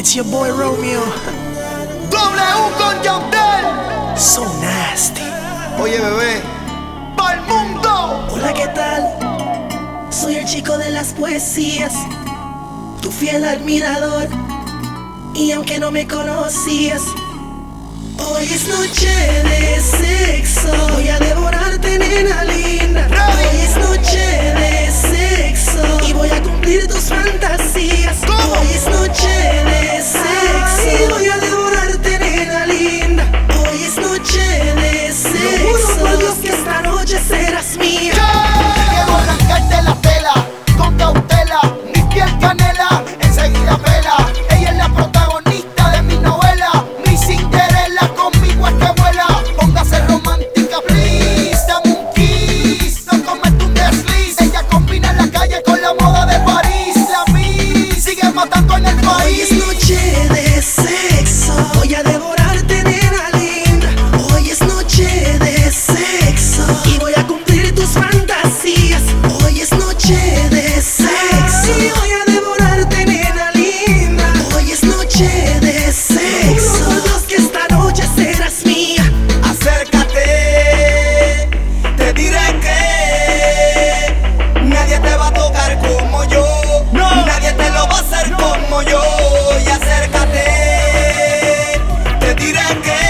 It's your boy Romeo. W con Yandel. So nasty. Oye, bebé, pa'l mundo. Hola, ¿qué tal? Soy el chico de las poesías, tu fiel admirador. Y aunque no me conocías, hoy es noche de sexo. Voy a devorarte, nena linda. Hoy es noche de sexo y voy a cumplir tus fantasías. Hoy es noche de sexo y voy a devorarte, nena linda. Hoy es noche de sexo. Por Dios que esta noche serás mía. Quiero arrancarte la tela con cautela, mi piel canela, enseguida pela. Ella es la protagonista de mi novela, mi Cinderella, conmigo es que vuela. Póngase romántica, please, dame un kiss, no comete un desliz. Ella combina en la calle con la moda de París. La Miss sigue matando en el país. Hoy es noche de sexo, voy a devorarte, nena linda. Hoy es noche de sexo y voy a cumplir tus fantasías. Hoy es noche de sexo y voy a devorarte, nena linda. Hoy es noche de sexo. Por Dios que esta noche serás mía. Acércate, te diré que nadie te va a tocar como yo. No. Nadie te lo va a hacer como yo. Y acércate, te diré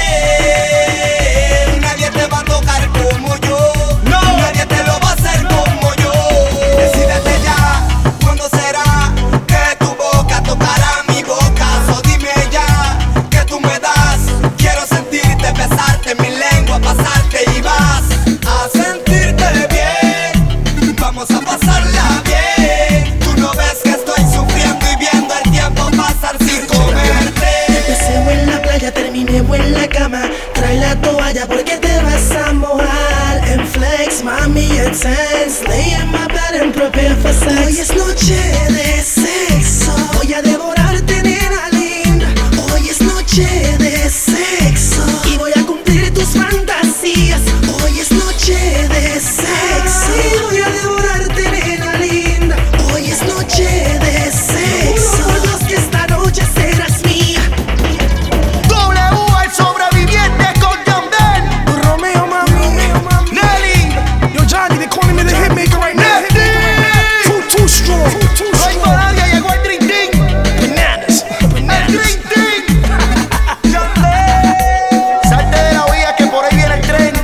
que nadie te va a tocar como yo. No. Nadie te lo va a hacer como yo. Decídete ya, ¿cuándo será que tu boca tocará mi boca? So dime ya, que tú me das. Quiero sentirte, besarte, mi lengua pasarte y vas a sentirte bien. Vamos a pasarla bien. Tú no ves que estoy sufriendo y viendo el tiempo pasar sin comerte. Empecé en la playa, terminé en la cama. Trae la toalla porque te vas a mojar. En flex, mami, intense. Lay in my bed and prepare for sex. Hoy es noche de sexo. Voy a devorarte, nena linda. Hoy es noche de sexo y voy a cumplir tus fantasías. Hoy es noche de sexo y voy a devorarte, nena linda. Hoy es noche de sexo. Por Dios que esta noche serás mía. W, el sobreviviente con Yandel. Romeo, mami. Nelly, Yo, Johnny, they calling me the hitmaker right now. Too strong. no hay para nadie, llegó el Dream Team. Bananas. El Dream Team. Yandel. Salte de la vía que por ahí viene el tren.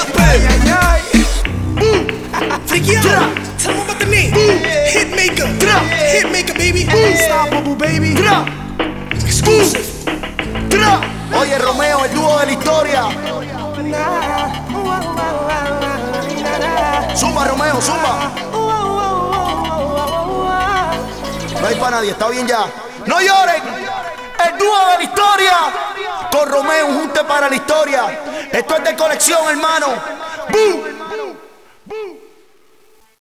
Freaky out. Tell them about the name. Hitmaker. Hitmaker, baby. Unstoppable, baby. Exclusive. Oye, Romeo, el dúo de la historia. Zumba, Romeo, zumba. No hay para nadie, está bien ya. ¡No lloren! El dúo de la historia. Con Romeo, un junte para la historia. Esto es de colección, hermano. ¡Bum!